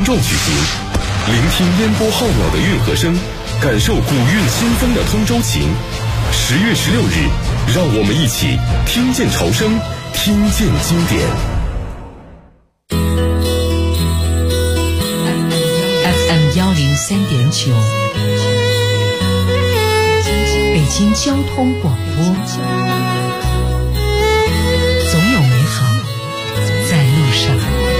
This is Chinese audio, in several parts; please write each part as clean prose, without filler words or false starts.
壮举行，聆听烟波浩渺的运河声，感受古韵新风的通州情。10月16日，让我们一起听见潮声，听见经典。 FM 103.9，北京交通广播，总有美好在路上。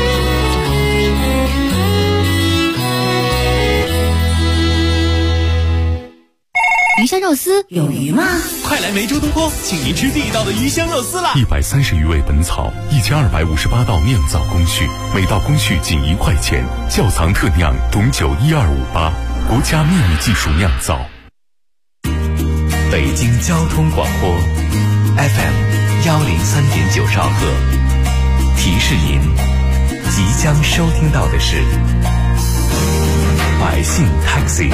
鱼香肉丝有鱼吗？ 快来梅州东坡，请您吃地道的鱼香肉丝啦 ！130余味本草，1258道酿造工序，每道工序仅1块钱。窖藏特酿董酒1258，国家秘密技术酿造。 北京交通广播 FM 103.9兆赫，提示您即将收听到的是百姓 Taxi。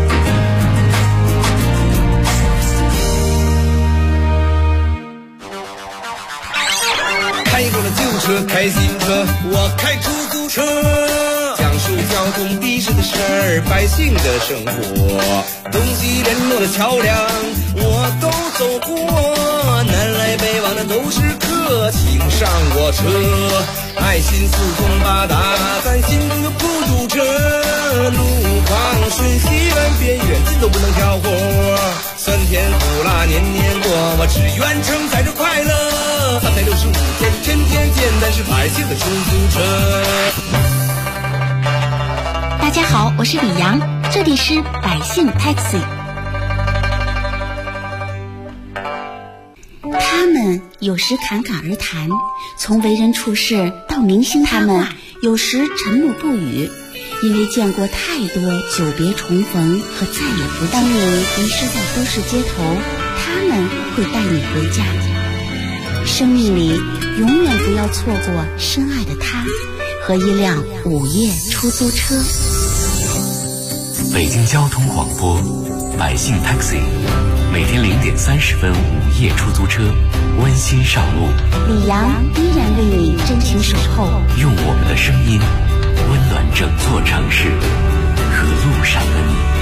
开过了旧车，开新车，我开出租车，讲述交通的士的事儿，百姓的生活，东西联络的桥梁我都走过，南来北往的都是客，请上我车，爱心四通八达，咱心中有不堵车，路况顺西南边远近都不能挑活，酸甜苦辣年年过，我只愿承载着快乐，365天天天见，但是百姓的出租车。 大家好，我是李阳，这里是百姓 Taxi。 他们有时侃侃而谈，从为人处事到明星他们有时沉默不语，因为见过太多久别重逢和再也不见。当你迷失在都市街头，他们会带你回家。生命里永远不要错过深爱的他和一辆午夜出租车。 北京交通广播百姓 Taxi， 每天0点30分午夜出租车，温馨上路。 李阳依然为你真情守候， 用我们的声音温暖整座城市和路上的你。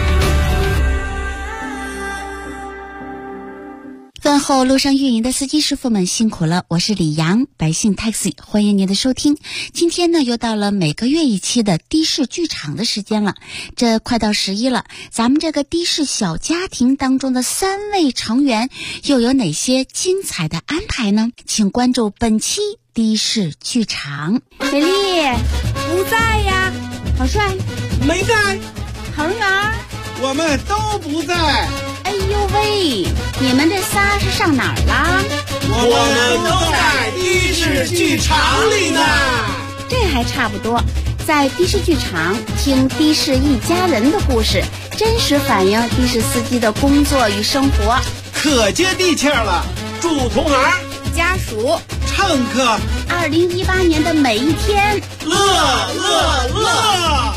问候路上运营的司机师傅们辛苦了，我是李阳，百姓 Taxi， 欢迎您的收听。今天呢，又到了每个月一期的的士剧场的时间了。这快到11了，咱们这个的士小家庭当中的3位成员又有哪些精彩的安排呢？请关注本期的士剧场。 美丽不在呀，郝帅没在， 恒儿我们都不在。 哎呦喂，你们这仨是上哪儿啦？ 我们都在的士剧场里呢。 这还差不多，在的士剧场听的士一家人的故事，真实反映的士司机的工作与生活， 可接地气了。祝同行、 家属、 乘客 2018年的每一天乐乐乐！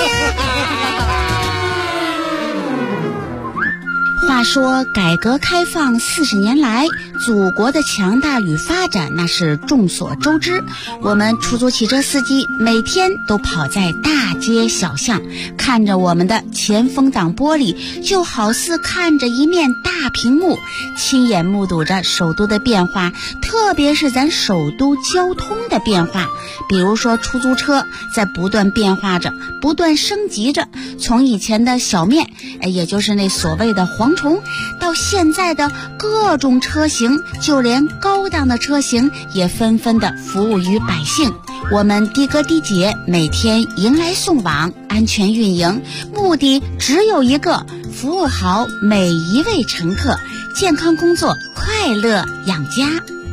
话说改革开放40年来，祖国的强大与发展那是众所周知。我们出租汽车司机每天都跑在大街小巷，看着我们的前风挡玻璃，就好似看着一面大屏幕，亲眼目睹着首都的变化，特别是咱首都交通的变化。比如说出租车在不断变化着，不断升级着，从以前的小面，也就是那所谓的蝗虫，到现在的各种车型，就连高档的车型也纷纷的服务于百姓。我们的哥的姐每天迎来送往，安全运营，目的只有一个，服务好每一位乘客，健康工作，快乐养家。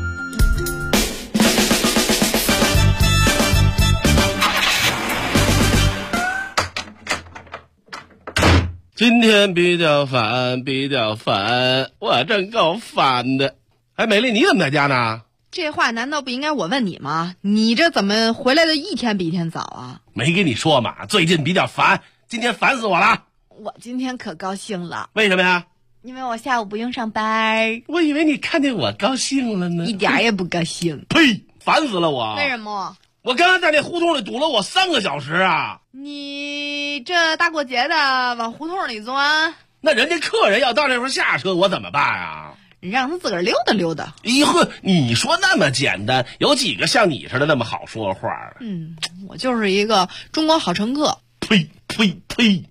今天比较烦，我真够烦的。哎，美丽，你怎么在家呢？ 这话难道不应该我问你吗？你这怎么回来的一天比一天早啊？ 没跟你说嘛，最近比较烦，今天烦死我了。 我今天可高兴了。 为什么呀？ 因为我下午不用上班。 我以为你看见我高兴了呢。 一点也不高兴。 呸，烦死了我。 为什么？ 我刚刚在那胡同里堵了我3个小时啊！ 你这大过节的往胡同里钻， 那人家客人要到那时候下车，我怎么办啊？ 让他自个儿溜达溜达。 咦呵，你说那么简单，有几个像你似的那么好说话的？ 我就是一个中国好乘客。 呸呸呸！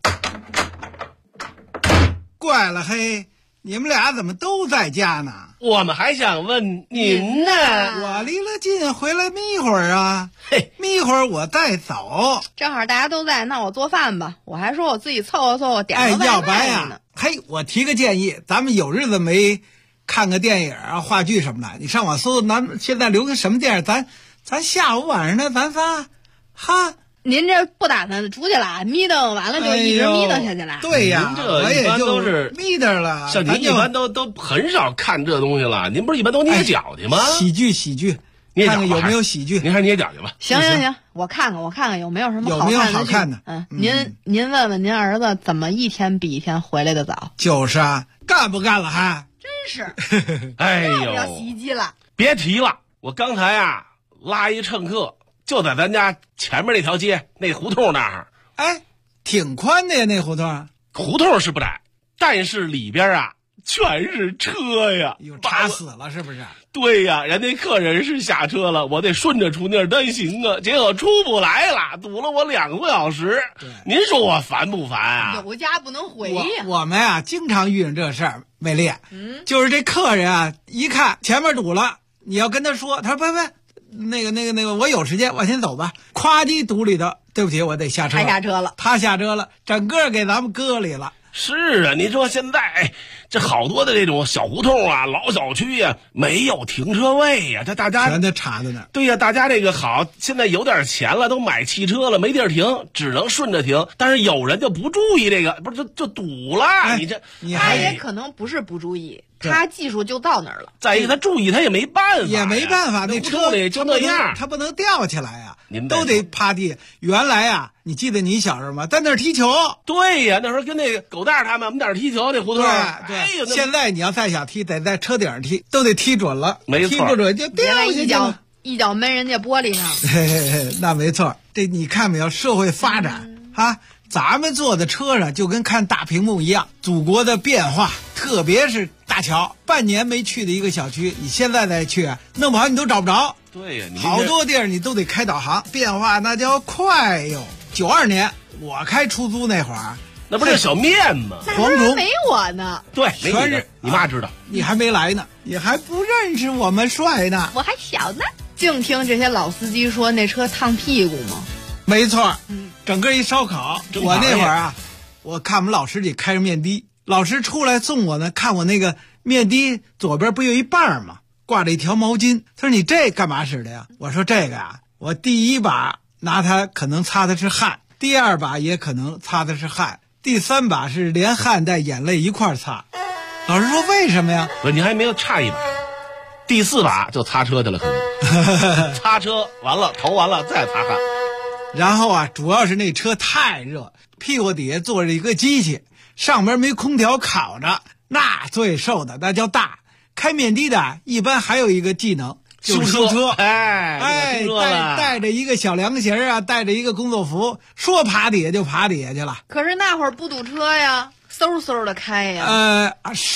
怪了嘿，你们俩怎么都在家呢？ 我们还想问您呢。 我离了近，回来眯会儿啊。 嘿， 眯会儿我再走。 正好大家都在，那我做饭吧。我还说我自己凑合凑合点个外卖呢。 要不然呀，嘿，我提个建议，咱们有日子没看个电影啊、话剧什么的，你上网搜，咱现在流行什么电影？咱下午晚上呢，咱仨，哈。 您这不打算出去了？眯瞪完了就一直眯瞪下去了？ 对呀， 您这一般都是眯瞪了。 像您一般都很少看这东西了。您不是一般都捏脚去吗？ 喜剧，看看有没有喜剧。 您还是捏脚去吧。 行，我看看有没有什么好看的。 您问问您儿子怎么一天比一天回来的早？ 就是啊，干不干了还？ 真是。 哎呦， 要洗衣机了。 别提了，我刚才啊拉一乘客。就在咱家前面那条街那胡同那儿， 哎，挺宽的呀，那胡同。 胡同是不窄，但是里边啊全是车呀， 插死了是不是？ 对呀，人家客人是下车了，我得顺着出那儿单行啊，结果出不来了，堵了我2个多小时。您说我烦不烦啊？ 有家不能回呀。 我们啊经常遇上这事儿，美丽。就是这客人啊，一看前面堵了，你要跟他说，他说不。那个，我有时间，我先走吧。夸叽堵里头，对不起，我得下车。他下车了，整个给咱们搁里了。 是啊，你说现在这好多的这种小胡同啊、老小区啊，没有停车位呀，这大家全都插在那儿。 对呀，大家这个好，现在有点钱了，都买汽车了，没地儿停，只能顺着停。但是有人就不注意这个，不是就堵了。 他也可能不是不注意。他技术就到那儿了。 再一个，他注意他也没办法，那车里就那样， 他不能吊起来呀，都得趴地。原来啊，你记得你小时候吗？在那儿踢球。 对呀，那时候跟那个狗蛋他们，我们在那儿踢球，那胡同。 对，现在你要再想踢，得在车顶上踢，都得踢准了。 没错， 踢不准就掉下去了， 一脚闷人家玻璃上。 那没错，这你看没有？社会发展啊。咱们坐在车上就跟看大屏幕一样，祖国的变化，特别是大桥，半年没去的一个小区，你现在再去，弄不好你都找不着。 对呀， 好多地儿你都得开导航，变化那叫快哟。92年我开出租那会儿， 那不是小面吗？ 黄铜没我呢。 对，全是你妈知道， 你还没来呢，你还不认识我们帅呢， 我还小呢。净听这些老司机说那车烫屁股吗？ 没错，整个一烧烤。我那会儿啊，我看我们老师里开着面的，老师出来送我呢，看我那个面的左边不有一半吗？挂着一条毛巾。他说你这干嘛使的呀？我说这个啊，我第一把拿它可能擦的是汗，第二把也可能擦的是汗，第三把是连汗带眼泪一块擦。老师说为什么呀？ 不是，你还没有差一把，第4把就擦车去了，可能擦车完了头完了再擦汗。 然后啊，主要是那车太热，屁股底下坐着一个机器，上面没空调烤着，那最受的那叫大。开面的的一般还有一个技能，就是修车。带着一个小凉鞋啊，带着一个工作服，说爬底下就爬底下去了。 可是那会儿不堵车呀，嗖嗖的开呀。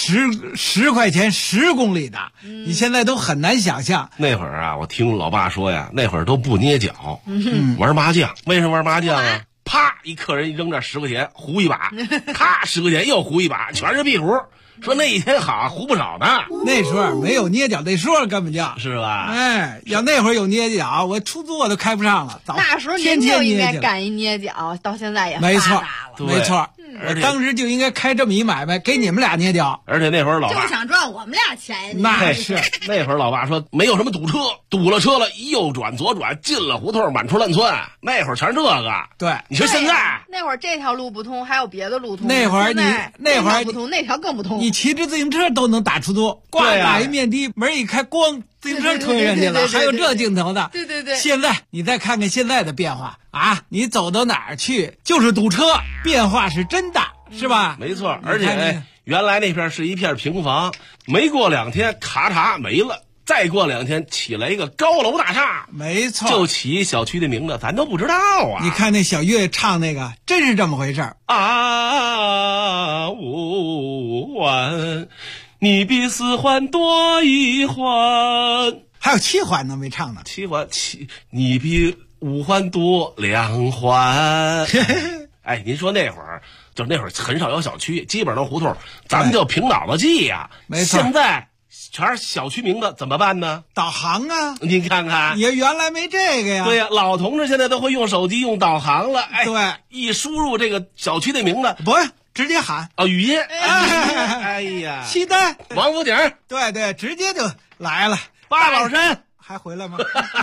10块钱10公里的，你现在都很难想象。 那会儿啊，我听老爸说呀，那会儿都不捏脚，玩麻将。为什么玩麻将啊？啪，一客人一扔这10块钱，胡一把，咔10块钱又胡一把，全是壁胡。说那一天好胡不少呢。 那时候没有捏脚那说，根本就是吧？ 哎，要那会儿有捏脚，我出租我都开不上了。 那时候您就应该干一捏脚，到现在也没错， 没错。 而且当时就应该开这么一买卖，给你们俩捏脚。 而且那会儿老爸就想赚我们俩钱。 那是那会儿老爸说没有什么堵车，堵了车了，右转左转进了胡同，满处乱窜。那会儿全是这个。 对， 你说现在那会儿这条路不通，还有别的路通。 那会儿不通，那条更不通。 你骑着自行车都能打出租，挂打一面的，门一开，咣，自行车推上去了，还有这镜头的。 对。 现在你再看看现在的变化啊，你走到哪儿去就是堵车，变化是真大，是吧？ 没错，而且原来那片是一片平房，没过2天咔嚓没了， 再过2天起来一个高楼大厦， 没错， 就起小区的名字，咱都不知道啊。 你看那小岳唱那个，真是这么回事儿啊！五环，你比4环多1环， 还有7环呢没唱呢。 7环你比5环多2环。哎，您说那会儿很少有小区，基本上胡同，咱们就凭脑子记呀。 没错， 现在全是小区名字，怎么办呢？ 导航啊！ 您看看， 也原来没这个呀。 对呀，老同志现在都会用手机用导航了。哎， 对， 一输入这个小区的名字， 不直接喊语音。哎呀， 西单王府井， 对，直接就来了。 八宝山还回来吗？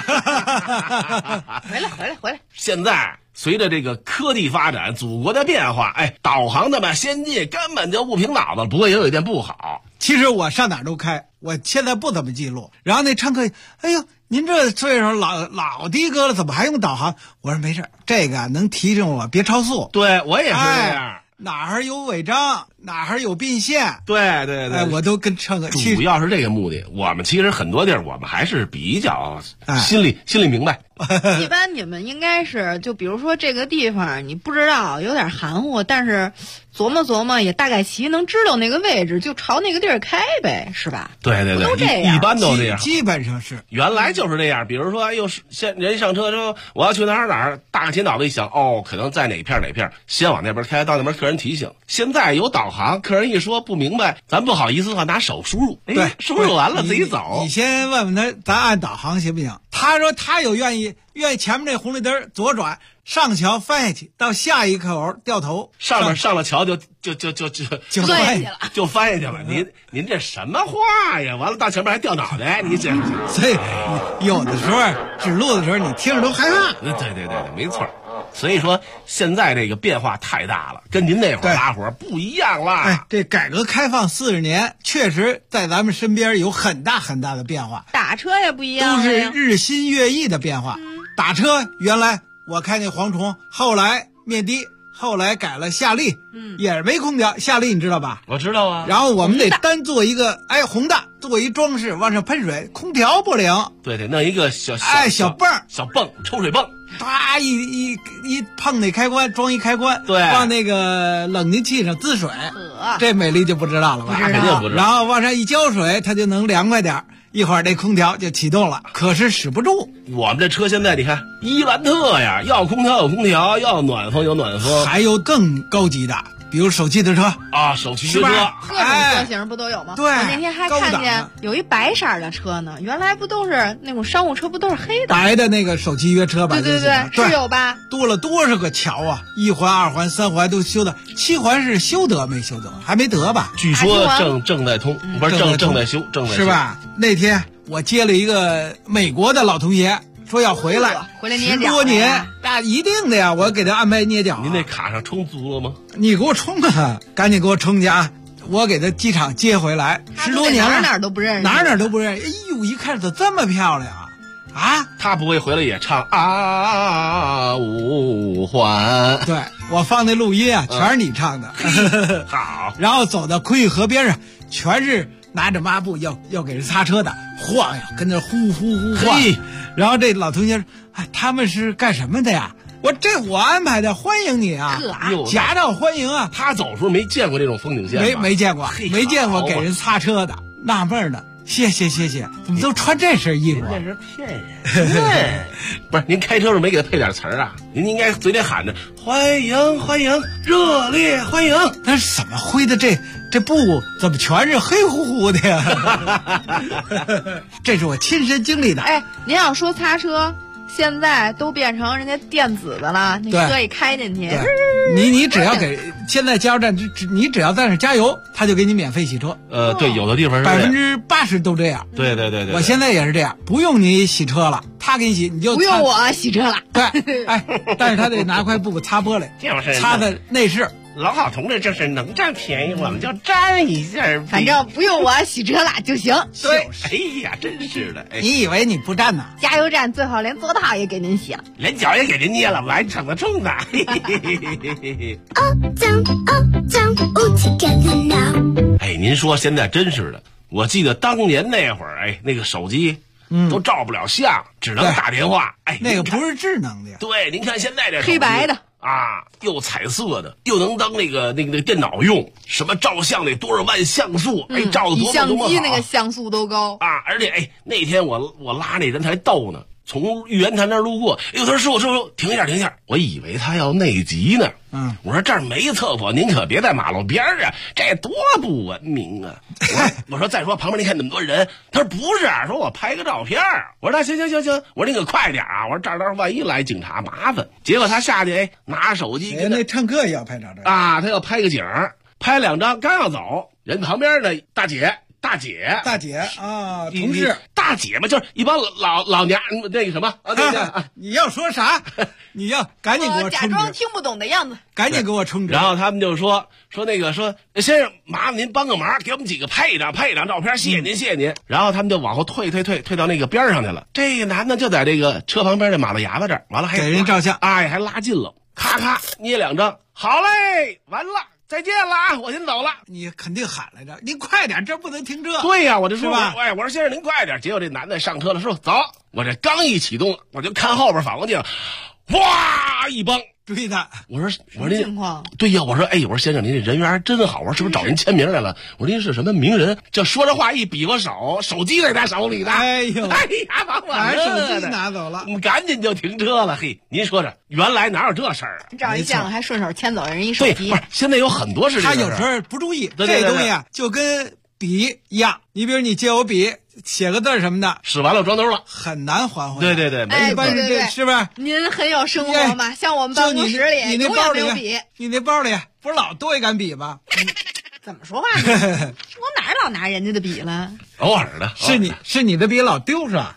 回来。 现在随着这个科技发展，祖国的变化，哎，导航那么先进，根本就不凭脑子。不过也有一点不好， 其实我上哪儿都开，我现在不怎么记录。然后那乘客，哎呦，您这岁数老的哥了，怎么还用导航？我说没事，这个能提醒我别超速。 对我也是这样。 哪儿有违章，哪儿有并线， 对， 我都跟乘客。 主要是这个目的。我们其实很多地儿，我们还是比较心里明白。 一般你们应该是，就比如说这个地方你不知道，有点含糊，但是琢磨也大概其能知道那个位置，就朝那个地儿开呗，是吧？ 对， 都这样， 一般都这样， 基本上是。 原来就是这样，比如说，人上车说我要去哪儿，大个起脑子一想，可能在哪片，先往那边开，到那边客人提醒。现在有导航，客人一说不明白，咱不好意思的话拿手输入， 对， 输入完了自己走。 你先问问他，咱按导航行不行？他说他有愿意前面这红绿灯左转上桥翻下去，到下一口掉头， 上了桥就翻下去了， 就翻下去了。您这什么话呀？完了到前面还掉脑袋，你这。 所以有的时候指路的时候，你听着都害怕。 对，没错。所以说现在这个变化太大了，跟您那会儿拉伙不一样了。 哎，这改革开放40年，确实在咱们身边有很大的变化。 打车也不一样， 都是日新月异的变化。打车原来我开那蝗虫，后来面的，后来改了夏利，也是没空调。夏利你知道吧？ 我知道啊。 然后我们得单做一个宏大，做一装饰，往上喷水，空调不灵。 对，弄一个小泵，抽水泵。 啪一碰那开关，装一开关， 对， 往那个冷凝器上滋水，这美丽就不知道了吧？ 肯定不知道。 然后往上一浇水，它就能凉快点，一会儿这空调就启动了。可是使不住。 我们这车现在你看，伊兰特呀，要空调有空调，要暖风有暖风， 还有更高级的。比如手汽的车啊，手汽车， 各种车型不都有吗？ 对， 我那天还看见有一白色的车呢，原来不都是那种商务车，不都是黑的？ 白的那个手汽约车吧？ 对，是有吧？ 多了多少个桥啊！1环、2环、3环都修的，7环是修得没修得？还没得吧？ 据说正在通，不是正在修， 是吧？那天我接了一个美国的老同学。说要回来捏脚 10多年，那一定的呀！我给他安排捏脚。 您那卡上充足了吗？ 你给我充啊！赶紧给我充去啊！我给他机场接回来，10多年了， 哪都不认识， 哪都不认识。哎呦，一看怎么这么漂亮啊！ 他不会回来也唱5环？ 对，我放那录音啊，全是你唱的。 好， 然后走到昆玉河边上，全是拿着抹布要给人擦车的，晃呀，跟那呼晃。然后这老同学说：“哎，他们是干什么的呀？”我安排的，欢迎你啊！夹道欢迎啊！ 他走的时候没见过这种风景线， 没见过给人擦车的，纳闷呢。谢谢，怎么都穿这身衣服？ 那是骗人。不是，您开车时候没给他配点词儿啊？您应该嘴里喊着欢迎，热烈欢迎。 但是怎么挥的这布怎么全是黑乎乎的呀？这是我亲身经历的。 哎，您要说擦车，现在都变成人家电子的了，那车一开进去， 你只要给现在加油站，你只要在那加油，他就给你免费洗车。 对，有的地方是 80%都这样。 对， 我现在也是这样，不用你洗车了，他给你洗，你就不用我洗车了。 对，但是他得拿块布擦玻璃，擦的内饰。 老好同志就是能占便宜，我们就占一下， 反正不用我洗车了就行。 对， 哎呀，真是的！ 你以为你不占呢？ 加油站最好连座套也给您洗了， 连脚也给您捏了，完成了重的。哎，您说现在真是的， 我记得当年那会儿，那个手机都照不了相，只能打电话。 那个不是智能的呀。 对，您看现在这黑白的啊，又彩色的，又能当那个电脑用，什么照相得多少万像素，照的多么相多么好。 机那个像素都高啊，而且那天我拉那人才逗呢。从玉渊潭那儿路过，他说师傅停一下，我以为他要内急呢。我说这儿没厕所，您可别在马路边啊，这多不文明啊！我说再说旁边您看那么多人，他说不是，说我拍个照片。我说那行，我说你可快点啊！我说这儿万一来警察麻烦。结果他下去拿手机， 那乘客也要拍照啊，他要拍个景，拍2张，刚要走，人旁边的大姐啊， 同事大姐嘛，就是一帮老娘那个什么啊， 你要说啥？你要赶紧给我充值， 假装听不懂的样子， 赶紧给我充值。 然后他们就说先生，麻烦您帮个忙，给我们几个拍一张照片，谢谢您。然后他们就往后退到那个边上去了。这个男的就在这个车旁边的马路牙子这儿，完了还给人照相， 还拉近了，咔捏2张，好嘞，完了。再见了啊！我先走了。 你肯定喊来着，您快点，这不能停车。 对呀，我就说吧， 我说先生您快点。结果这男的上车了，说走。我这刚一启动，我就看后边反光镜，哇，一帮追他。 我说您情况？ 对呀，我说先生您这人缘还真好，我说是不是找您签名来了？我说您是什么名人？这说着话一比划手机在他手里呢。 哎呀， 把我手机拿走了， 我们赶紧就停车了。嘿，您说这原来哪有这事儿啊？ 照一相还顺手牵走人一手机。 不是，现在有很多是这他有时候不注意，这东西啊就跟笔一样。你比如你借我笔写个字什么的， 使完了装兜了， 很难还回来。对， 一般是这，是不是？ 您很有生活嘛，像我们办公室里， 你那包里有笔， 你那包里不是老多一杆笔吗？ 怎么说话呢？我哪老拿人家的笔了？ 偶尔的， 是你的笔老丢是吧？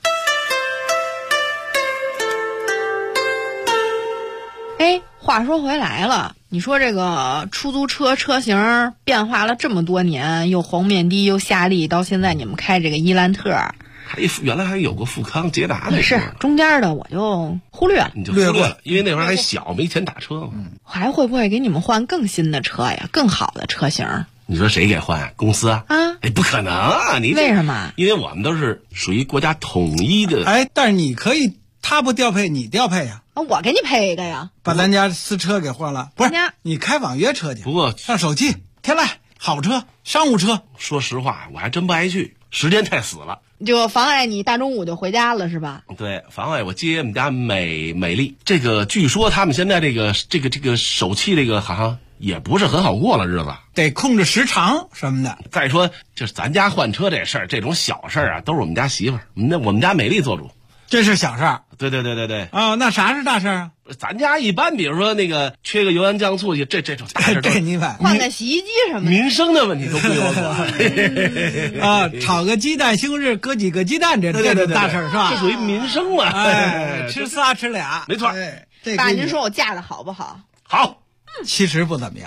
话说回来了，你说这个出租车车型变化了这么多年，又红面的又夏利，到现在你们开这个伊兰特， 原来还有个富康捷达的， 是中间的我就忽略了， 你就忽略了，因为那会儿还小，没钱打车嘛。 还会不会给你们换更新的车呀？更好的车型？ 你说谁给换？公司啊？不可能啊！你为什么？ 因为我们都是属于国家统一的。 但是你可以，他不调配，你调配呀。 我给你配一个呀， 把咱家私车给换了。不是，你开网约车去。 不过上手气，天籁好车，商务车。 说实话，我还真不爱去，时间太死了， 就妨碍你大中午就回家了，是吧？ 对，妨碍我接我们家美丽。这个据说他们现在这个手气这个好像也不是很好过了日子， 得控制时长什么的。 再说就是咱家换车这事儿，这种小事儿啊，都是我们家媳妇儿，我们家美丽做主。 这是小事儿， 对啊，那啥是大事儿啊？ 咱家一般，比如说那个缺个油盐酱醋去，这种大事， 这你买换个洗衣机什么的， 民生的问题都归我管啊。炒个鸡蛋西红柿，搁几个鸡蛋，这种大事是吧？ 这属于民生嘛。 吃仨吃俩， 没错。 爸，您说我嫁的好不好？ 好， 其实不怎么样。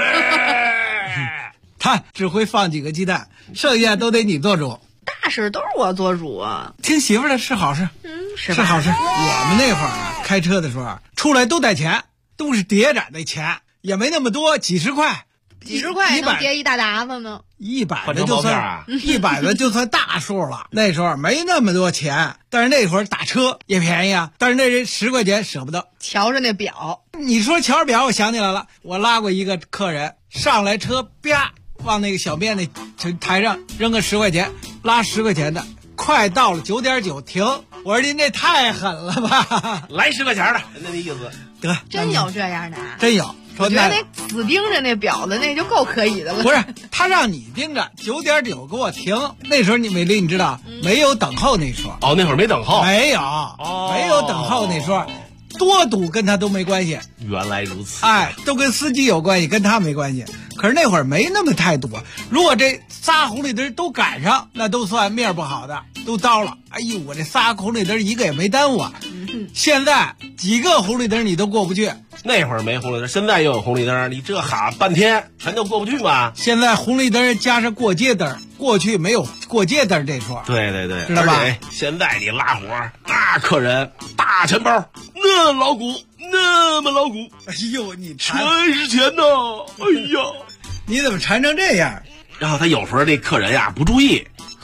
他只会放几个鸡蛋，剩下都得你做主。 大事都是我做主啊！ 听媳妇的是好事，是好事。我们那会儿啊，开车的时候出来都带钱，都是叠着那钱，也没那么多，几十块能叠一大沓子呢。 100的就算100的就算大数了。那时候没那么多钱，但是那会儿打车也便宜啊。但是那人10块钱舍不得。 瞧着那表， 你说瞧着表，我想起来了，我拉过一个客人上来车，啪。往那个小便那台上扔个10块钱，拉10块钱的，快到了9.9停。我说您这太狠了吧！ 来10块钱的，那意思得真有这样的， 真有。 我觉得那死盯着那表的那就够可以的了。 不是，他让你盯着9.9给我停。那时候美丽你知道没有等候那说。 那会儿没等候， 没有，没有等候那说。多堵跟他都没关系， 原来如此。 都跟司机有关系，跟他没关系。可是那会儿没那么太堵，如果这仨红绿灯都赶上，那都算面不好的，都糟了。哎呦，我这仨红绿灯一个也没耽误啊。现在几个红绿灯你都过不去。 那会儿没红绿灯，现在又有红绿灯，你这喊半天全都过不去吗？ 现在红绿灯加上过街灯，过去没有过街灯这说。 对， 知道吧？ 现在你拉活，那客人大钱包，那老鼓，那么老鼓， 哎呦，你全是钱呐！哎呀， 你怎么馋成这样？ 然后他有时候这客人呀不注意，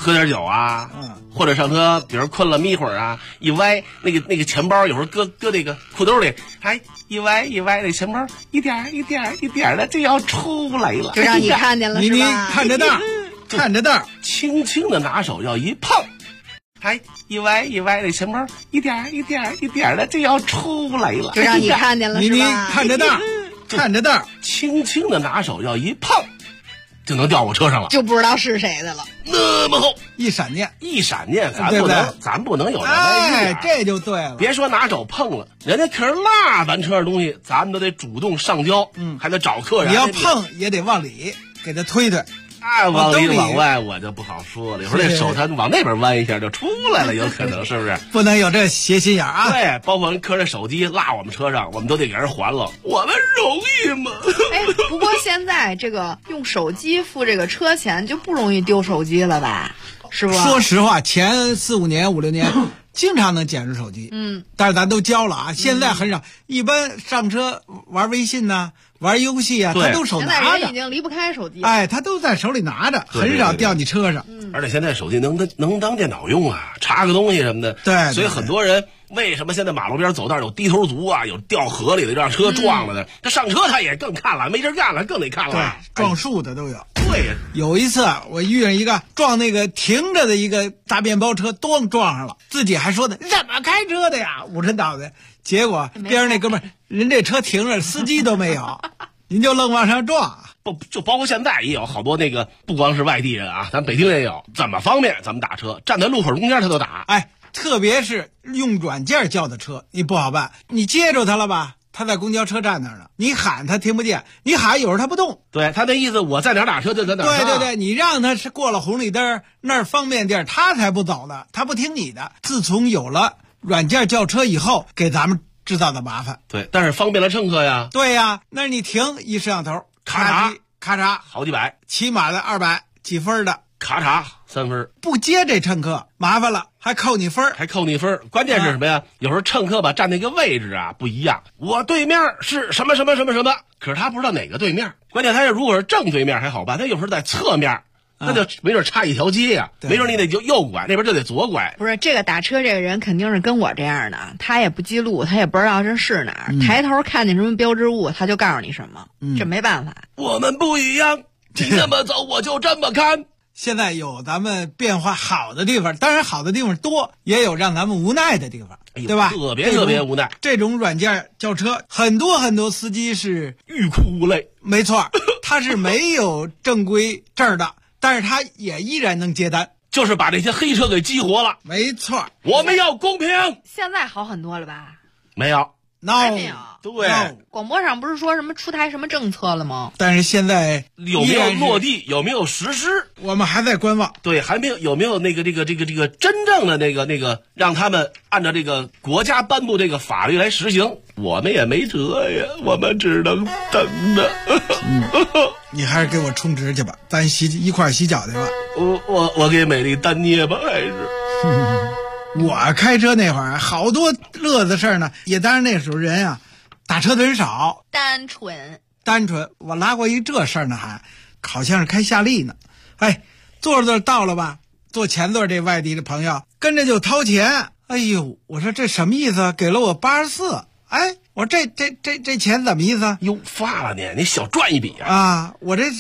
喝点酒啊，或者上车，比如困了眯会儿啊，一歪那个钱包，有时候搁那个裤兜里，还一歪那钱包一点的就要出来了， 就让你看见了是吧？ 你看着道，看着道， 轻轻的拿手要一碰，还一歪那钱包一点的就要出来了， 就让你看见了是吧？ 你看着道，看着道， 轻轻的拿手要一碰。就能掉我车上了， 就不知道是谁的了。 那么厚， 一闪念， 咱不能有这玩意这就对了。 别说拿手碰了，人家可是落咱车上东西，咱们都得主动上交，还得找客人。 你要碰也得往里给他推推。 往里往外我就不好说了，一会儿这手他往那边弯一下就出来了，有可能是不是？ 不能有这邪心眼啊！ 对，包括人客人手机落我们车上，我们都得给人还了，我们容易吗？ 不过现在这个用手机付这个车钱就不容易丢手机了吧？是不？ 说实话，前4、5年、5、6年。经常能捡着手机，但是咱都交了啊，现在很少。一般上车玩微信呐，玩游戏啊，他都手拿着。 现在人已经离不开手机， 他都在手里拿着，很少掉你车上。 而且现在手机能当电脑用啊，查个东西什么的。 对， 所以很多人为什么现在马路边走道有低头族啊，有掉河里的让车撞了的，他上车他也更看了，没事干了更得看了。 对，撞树的都有。 对， 有一次我遇上一个撞那个停着的一个大面包车，咣撞上了，自己还说的怎么开车的呀，捂着脑袋。结果边上那哥们儿，人这车停着，司机都没有，您就愣往上撞。 不，就包括现在也有好多那个，不光是外地人啊，咱北京人也有。怎么方便咱们打车，站在路口中间他都打。 特别是用软件叫的车，你不好办，你接着他了吧？他在公交车站那儿呢，你喊他听不见，你喊有时候他不动。 对，他那意思我在哪儿打车就在哪儿。 对，你让他是过了红绿灯那儿方便地儿，他才不走呢，他不听你的。自从有了软件叫车以后，给咱们制造的麻烦。 对，但是方便了乘客呀。 对呀，那你停一摄像头，咔嚓好几百， 起码的200几分的， 咔嚓3分， 不接这乘客麻烦了，还扣你分。 关键是什么呀？有时候乘客吧站那个位置啊不一样，我对面是什么，可是他不知道哪个对面。关键他如果是正对面还好办，他有时候在侧面，那就没准差一条街呀，没准你得右拐，那边就得左拐。 不是，这个打车这个人肯定是跟我这样的，他也不记录，他也不知道这是哪儿，抬头看见什么标志物他就告诉你什么，这没办法。 我们不一样，你这么走我就这么看。 现在有咱们变化好的地方，当然好的地方多，也有让咱们无奈的地方，对吧？ 特别无奈。 这种软件叫车，很多司机是欲哭无泪。 没错，他是没有正规证的，但是他也依然能接单， 就是把这些黑车给激活了。 没错， 我们要公平。 现在好很多了吧？ 没有。 还没有。 对， 广播上不是说什么出台什么政策了吗？ 但是现在有没有落地，有没有实施， 我们还在观望。 对，还没有有没有那个真正的那个让他们按照这个国家颁布这个法律来实行，我们也没辙呀，我们只能等着。 你还是给我充值去吧，咱一块洗脚去吧。 我给美丽单捏吧，还是。 我开车那会儿好多乐子事儿呢，也当然那时候人啊，打车的人少， 单纯。 我拉过一这事儿呢，还好像是开夏利呢。坐着到了吧，坐前座这外地的朋友跟着就掏钱。哎呦，我说这什么意思？给了我84。我说这钱怎么意思？ 哟，发了你小赚一笔啊！我这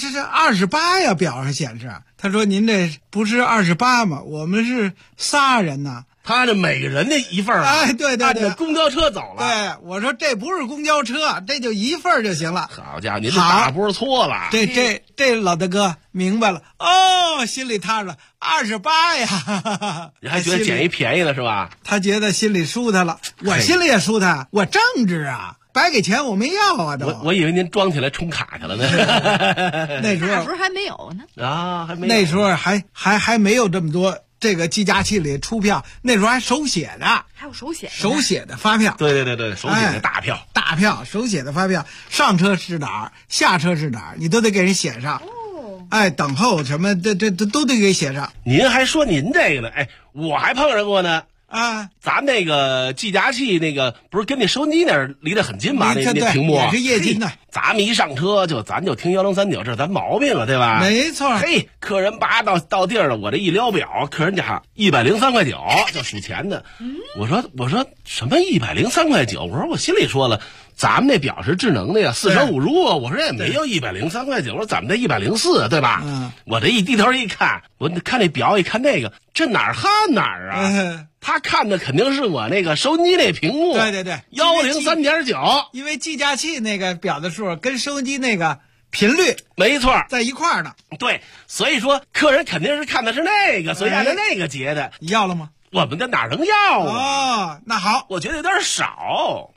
28呀，表上显示。他说您这不是28吗？我们是仨人呢。 他这每个人的一份对， 按着公交车走了。 对，我说这不是公交车，这就一份就行了。 好家伙，您这大波错了。 这老大哥明白了哦，心里踏实了，28呀。 你还觉得捡一便宜了是吧？ 他觉得心里舒坦了，我心里也舒坦，我正直啊。白给钱我没要啊，都我以为您装起来充卡去了呢。 那时候还没有呢啊，还没有。 那时候还没有这么多这个计价器里出票，那时候还手写的， 还有手写的发票。 对，手写的大票， 手写的发票，上车是哪儿，下车是哪儿，你都得给人写上。等候什么这都得给写上。 您还说您这个呢？我还碰上过呢。咱那个计价器那个不是跟那收音机那儿离得很近吗？那屏幕也是液晶的。 咱们一上车咱就听103.9，这是咱毛病啊，对吧？ 没错。 嘿，客人到地儿了，我这一撩表，客人家103.9块就数钱的。我说什么103.9块？我说我心里说了，咱们那表是智能的呀，4舍5入啊。我说也没有103.9块，我说怎么的104，对吧？我这一低头一看，我看那表一看那个，这哪儿看哪儿啊？他看的肯定是我那个收音机那屏幕。 对 103.9， 因为计价器那个表的数跟收音机那个频率没错在一块儿呢。 对，所以说客人肯定是看的是那个，所以按照那个结的。 你要了吗？ 我们这哪能要啊？ 哦，那好， 我觉得有点少。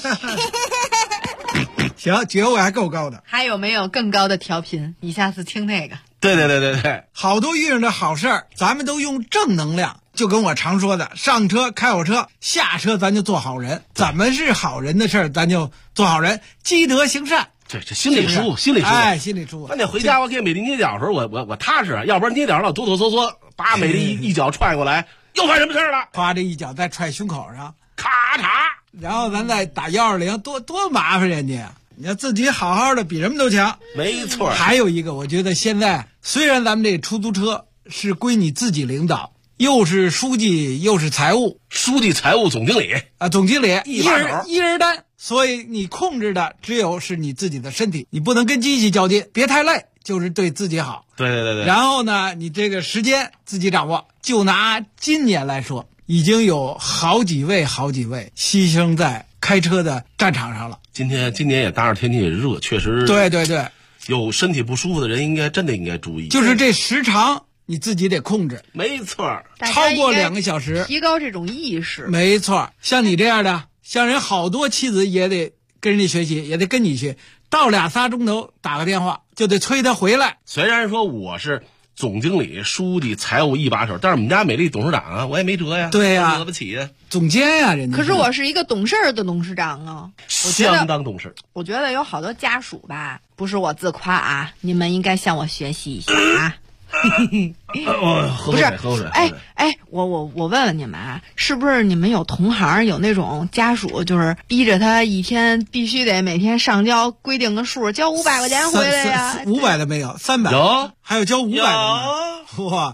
行，觉悟还够高的。 还有没有更高的调频？你下次听那个。 对， 好多遇上的好事儿，咱们都用正能量。就跟我常说的，上车开好车，下车咱就做好人。怎么是好人的事儿，咱就做好人，积德行善。 这心里舒服，心里舒服。 哎，心里舒服。 那你回家我给美丽捏脚的时候，我踏实，要不然捏脚老哆哆嗦嗦，把美丽一脚踹过来，又犯什么事儿了？ 夸这一脚再踹胸口上， 咔嚓， 然后咱再打120，多麻烦人家。你要自己好好的，比人们都强。 没错。 还有一个，我觉得现在虽然咱们这出租车是归你自己领导，又是书记又是财务， 书记、财务、总经理啊，总经理一人单，所以你控制的只有是你自己的身体，你不能跟机器较劲，别太累，就是对自己好。 对。 然后呢，你这个时间自己掌握。就拿今年来说，已经有好几位牺牲在开车的战场上了。 今年也搭着天气也热，确实。 对， 有身体不舒服的人应该注意， 就是这时长你自己得控制。 没错， 超过2个小时， 提高这种意识。 没错，像你这样的，像人好多妻子也得跟人家学习，也得跟你学，到2、3钟头打个电话就得催他回来。 虽然说我是总经理、书记、财务一把手，但是我们家美丽董事长啊，我也没辙呀。 对呀， 惹不起呀， 总监呀，人家。 可是我是一个懂事儿的董事长啊， 相当懂事。 我觉得有好多家属吧，不是我自夸啊，你们应该向我学习一下啊。 喝口水。 哎，我问问你们啊，是不是你们有同行有那种家属，就是逼着他一天必须得每天上交规定个数，交500块钱回来呀 ？500的没有，300 有， 还有交500的。哇，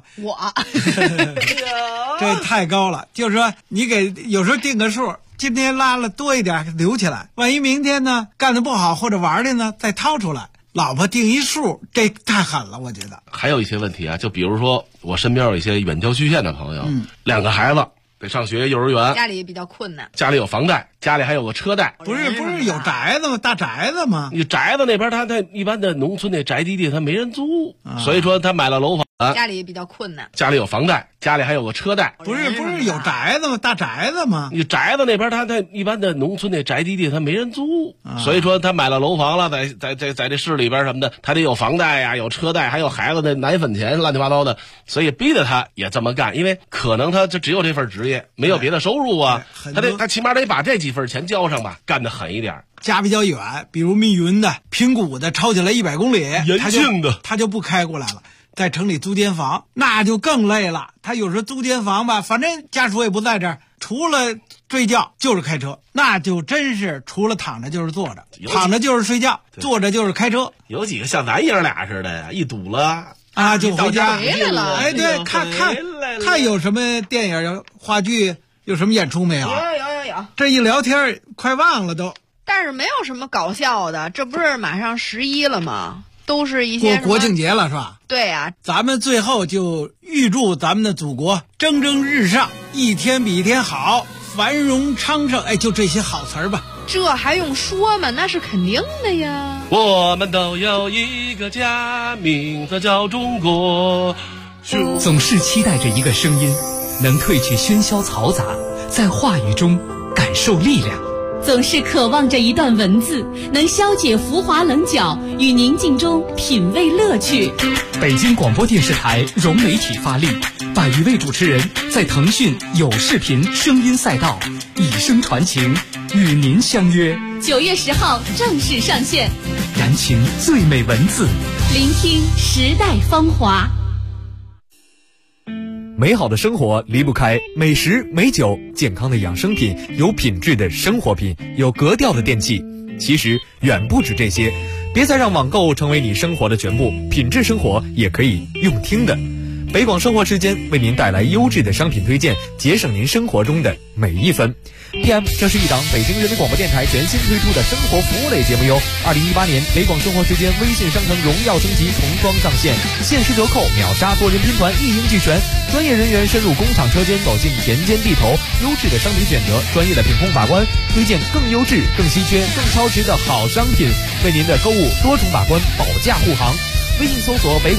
这太高了。就是说，你给有时候定个数，今天拉了多一点留起来，万一明天呢干得不好或者玩的呢再掏出来。老婆定一数，这太狠了，我觉得。 还有一些问题啊，就比如说我身边有一些远郊区县的朋友，2个孩子得上学幼儿园， 家里比较困难， 家里有房贷，家里还有个车贷。 不是有宅子吗？大宅子吗？ 你宅子那边他一般的农村那宅基地他没人租，所以说他买了楼房， 家里比较困难， 家里有房贷，家里还有个车贷。 不是有宅子吗？大宅子吗？ 你宅子那边他一般的农村那宅基地他没人租，所以说他买了楼房了，在这市里边什么的，他得有房贷呀，有车贷，还有孩子的奶粉钱，乱七八糟的，所以逼着他也这么干，因为可能他就只有这份职业，没有别的收入啊，他起码得把这几份钱交上吧，干得狠一点。 家比较远，比如密云的、平谷的，抄起来100公里， 延庆的他就不开过来了，在城里租间房，那就更累了。他有时候租间房吧，反正家属也不在这儿，除了睡觉就是开车，那就真是除了躺着就是坐着，躺着就是睡觉，坐着就是开车。 有几个像咱爷俩似的呀，一堵了啊就回家回来了。 哎，对，看有什么电影、话剧，有什么演出没有？ 有。 这一聊天快忘了都。 但是没有什么搞笑的，这不是马上11了吗？都是一些国庆节了是吧？ 对呀， 咱们最后就预祝咱们的祖国蒸蒸日上，一天比一天好，繁荣昌盛。哎，就这些好词儿吧。 这还用说吗？那是肯定的呀。 我们都有一个家，名字叫中国。 总是期待着一个声音，能褪去喧嚣嘈杂，在话语中感受力量。 总是渴望着一段文字，能消解浮华棱角，与宁静中品味乐趣。 北京广播电视台融媒体发力，100余位主持人在腾讯有视频声音赛道以声传情，与您相约。 9月10号正式上线， 燃情最美文字， 聆听时代芳华。 美好的生活离不开美食美酒，健康的养生品，有品质的生活品，有格调的电器。 其实远不止这些。别再让网购成为你生活的全部，品质生活也可以用听的。北广生活时间为您带来优质的商品推荐，节省您生活中的每一分。PM， 这是一档北京人民广播电台全新推出的生活服务类节目哟。2018年北广生活时间微信商城荣耀升级重装上线，限时折扣，秒杀多人拼团，一应俱全。专业人员深入工厂车间，走进田间地头，优质的商品选择，专业的品控把关，推荐更优质、更稀缺、更超值的好商品，为您的购物多重把关，保驾护航。微信搜索北广